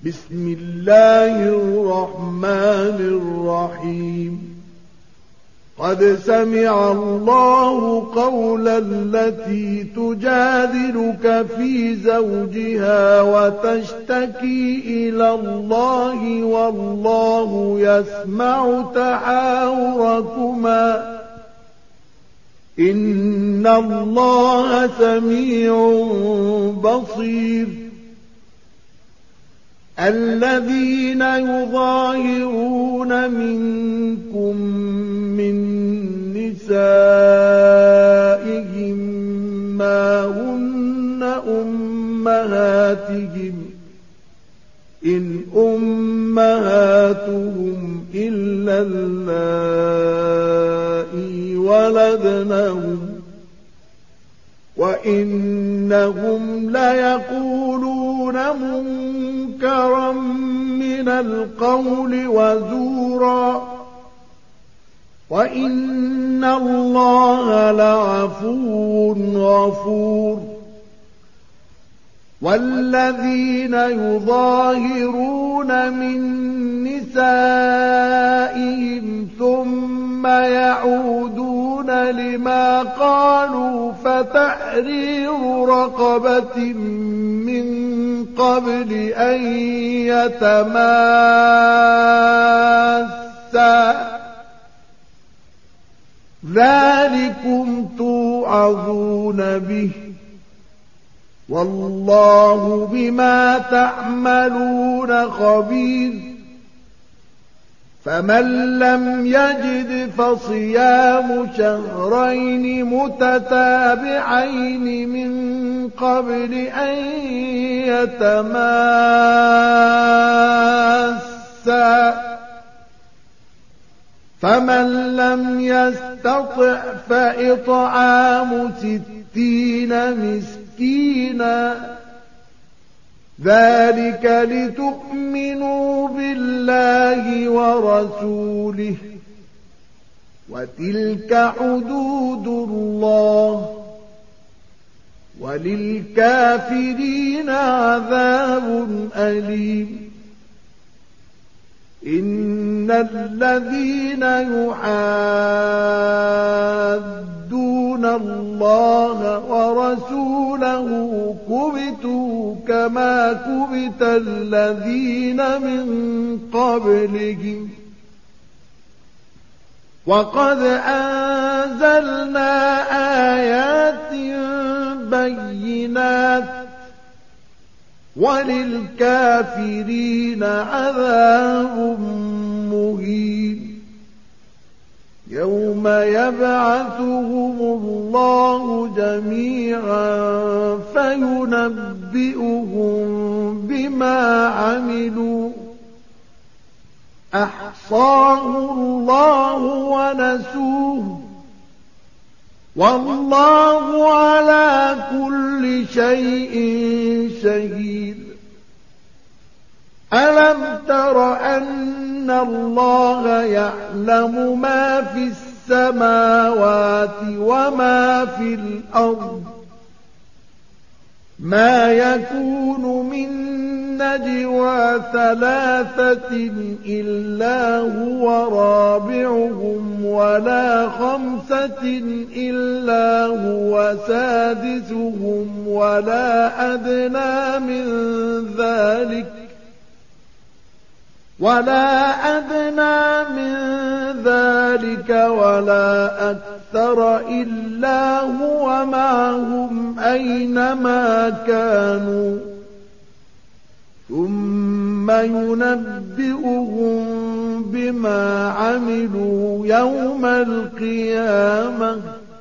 بسم الله الرحمن الرحيم قد سمع الله قول التي تجادلك في زوجها وتشتكي إلى الله والله يسمع تحاوركما إن الله سميع بصير الذين يظاهرون منكم من نسائهم ما هن أمهاتهم إن أمهاتهم إلا اللائي ولدنهم وإنهم ليقولون منكرا من القول وزورا وإن الله لعفو غفور والذين يظاهرون من نسائهم ثم يعودون لما قالوا فتحرير رقبة من قبل أن يتماسا ذلكم توعظون به والله بما تعملون خبير فمن لم يجد فصيام شهرين متتابعين من قبل أن يتماسا فمن لم يستطع فإطعام 60 مسكينا ذلك لتؤمنوا بالله ورسوله وتلك حدود الله وللكافرين عذاب أليم إن الذين يحادون الله ورسوله كبتوا كما كبت الذين من قبلهم وقد أنزلنا آيات بينات وللكافرين عذاب مهين يوم يبعثهم الله جميعا فينبئهم بما عملوا أحصاه الله ونسوه والله على كل شيء شهيد ألم تر أن الله يعلم ما في السماوات وما في الأرض ما يكون من نجوى 3 إلا هو رابعهم ولا 5 إلا هو سادسهم ولا أدنى من ذلك ولا أكثر إلا هو معهم أينما كانوا ثم ينبئهم بما عملوا يوم القيامة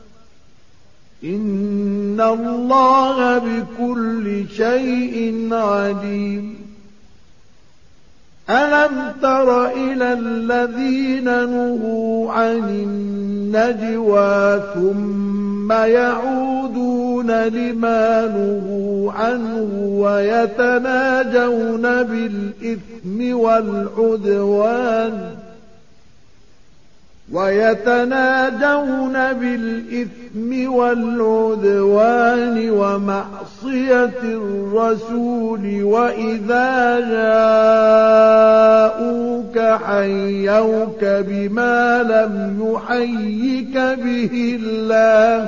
إن الله بكل شيء عليم ألم تر إلى الذين نهوا عن النجوى ثم يعودون لما نهوا عنه ويتناجون بالإثم ويتناجون بالإثم والعدوان ومعصية الرسول وإذا جاءوك حيوك بما لم يحيك به الله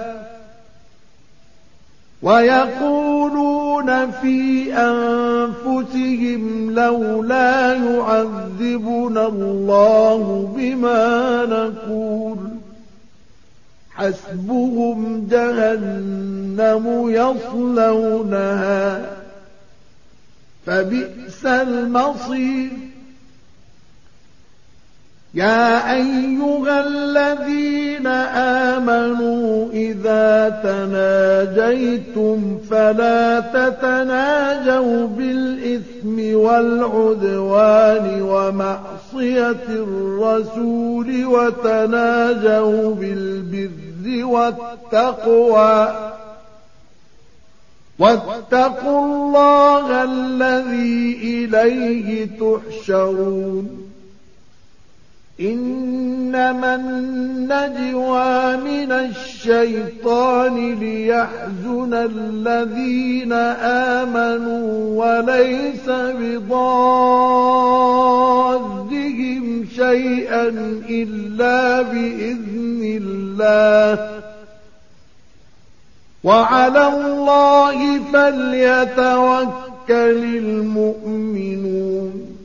ويقولون في أنفسهم لولا يعذبنا الله بما نقول حسبهم جهنم يصلونها فبئس المصير يا أيها الذين آمنوا إذا تناجيتم فلا تتناجوا بالإثم والعدوان ومعصية الرسول وتناجوا بالبر والتقوى واتقوا الله الذي إليه تحشرون إنما النجوى من الشيطان ليحزن الذين آمنوا وليس بضارهم شيئا إلا بإذن الله وعلى الله فليتوكل المؤمنون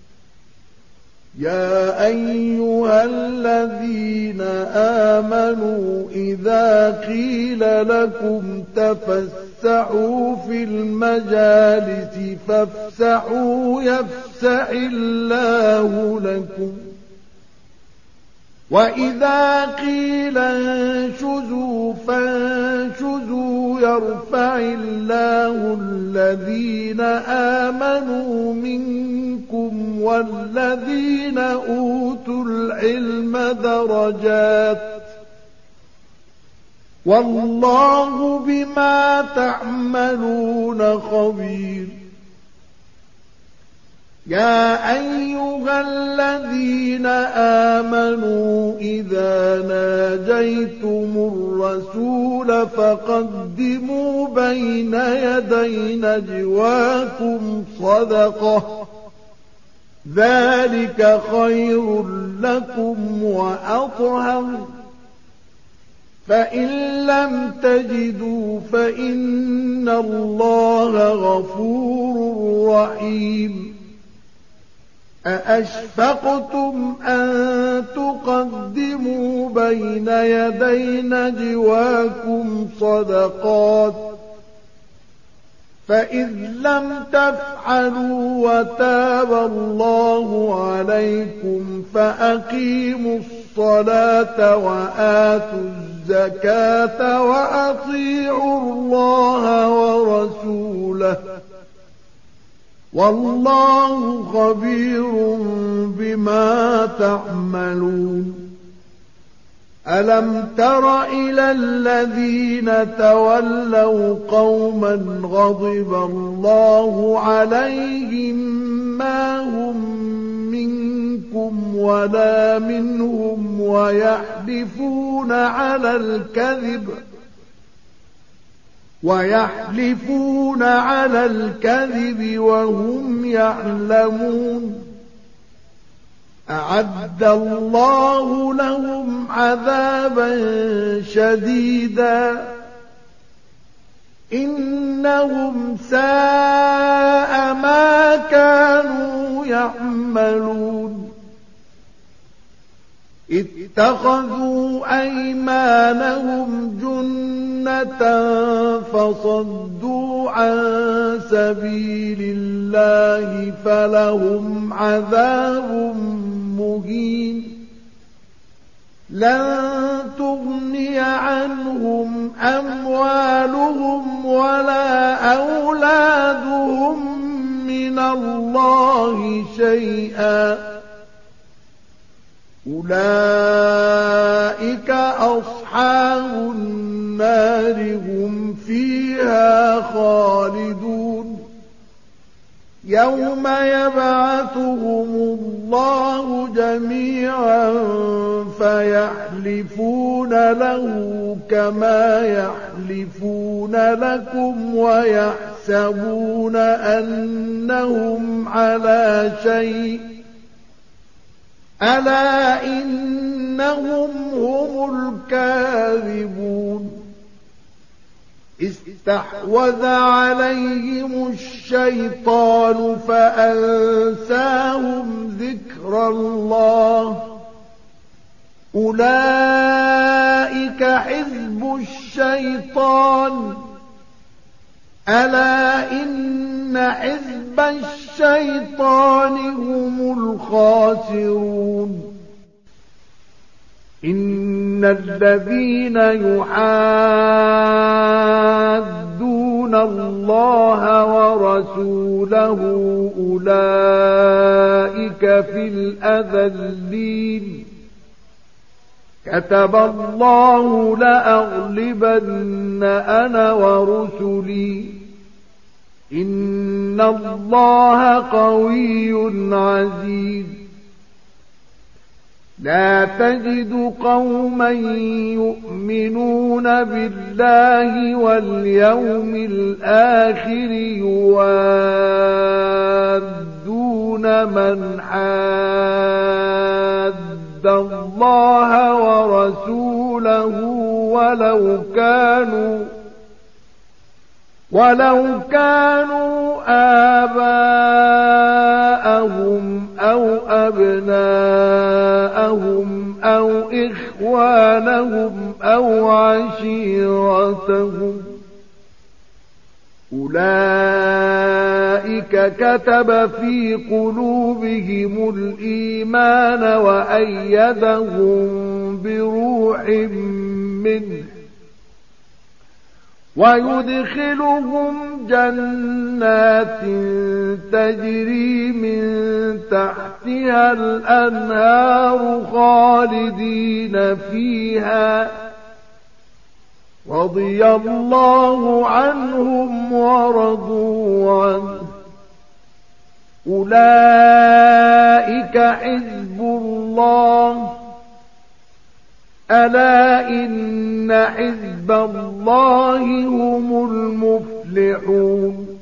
يا أيها الذين آمنوا إذا قيل لكم تفسحوا في المجالس فافسحوا يفسح الله لكم وإذا قيل انشزوا فانشزوا يرفع الله الذين آمنوا منكم والذين أوتوا العلم درجات والله بما تعملون خبير يا أيها الذين آمنوا إذا ناجيتم الرسول فقدموا بين يدي نجواكم صدقة ذلك خير لكم وأطهر فإن لم تجدوا فإن الله غفور رحيم أأشفقتم أن تقدموا بين يدي نجواكم صدقات فإذ لم تفعلوا وتاب الله عليكم فأقيموا الصلاة وآتوا الزكاة وأطيعوا الله ورسوله والله خبير بما تعملون ألم تر إلى الذين تولوا قوما غضب الله عليهم ما هم منكم ولا منهم ويحلفون على الكذب وهم يعلمون أعد الله لهم عذابا شديدا إنهم ساء ما كانوا يعملون اتخذوا أيمانهم جنة فصدوا عن سبيل الله فلهم عذاب مهين لن تغني عنهم أموالهم ولا أولادهم من الله شيئا أولئك أصحاب النار هم فيها خالدون يوم يبعثهم الله جميعا فيحلفون له كما يحلفون لكم ويحسبون أنهم على شيء ألا إنهم هم الكاذبون استحوذ عليهم الشيطان فأنساهم ذكر الله أولئك حزب الشيطان ألا إن حزب الشيطان هم الخاسرون إن الذين يحادون الله ورسوله أولئك في الأذلين كتب الله لأغلبن أنا ورسلي إن الله قوي عزيز لا تجد قوما يؤمنون بالله واليوم الآخر يوادون من حاد الله ورسوله ولو كانوا آباءهم أو أبناءهم أو إخوانهم أو عشيرتهم أولئك كتب في قلوبهم الإيمان وأيدهم بروح منه ويدخلهم جنات تجري من تحتها الأنهار خالدين فيها رضي الله عنهم ورضوا عنه أولئك حزب الله ألا إن حزب الله هم المفلحون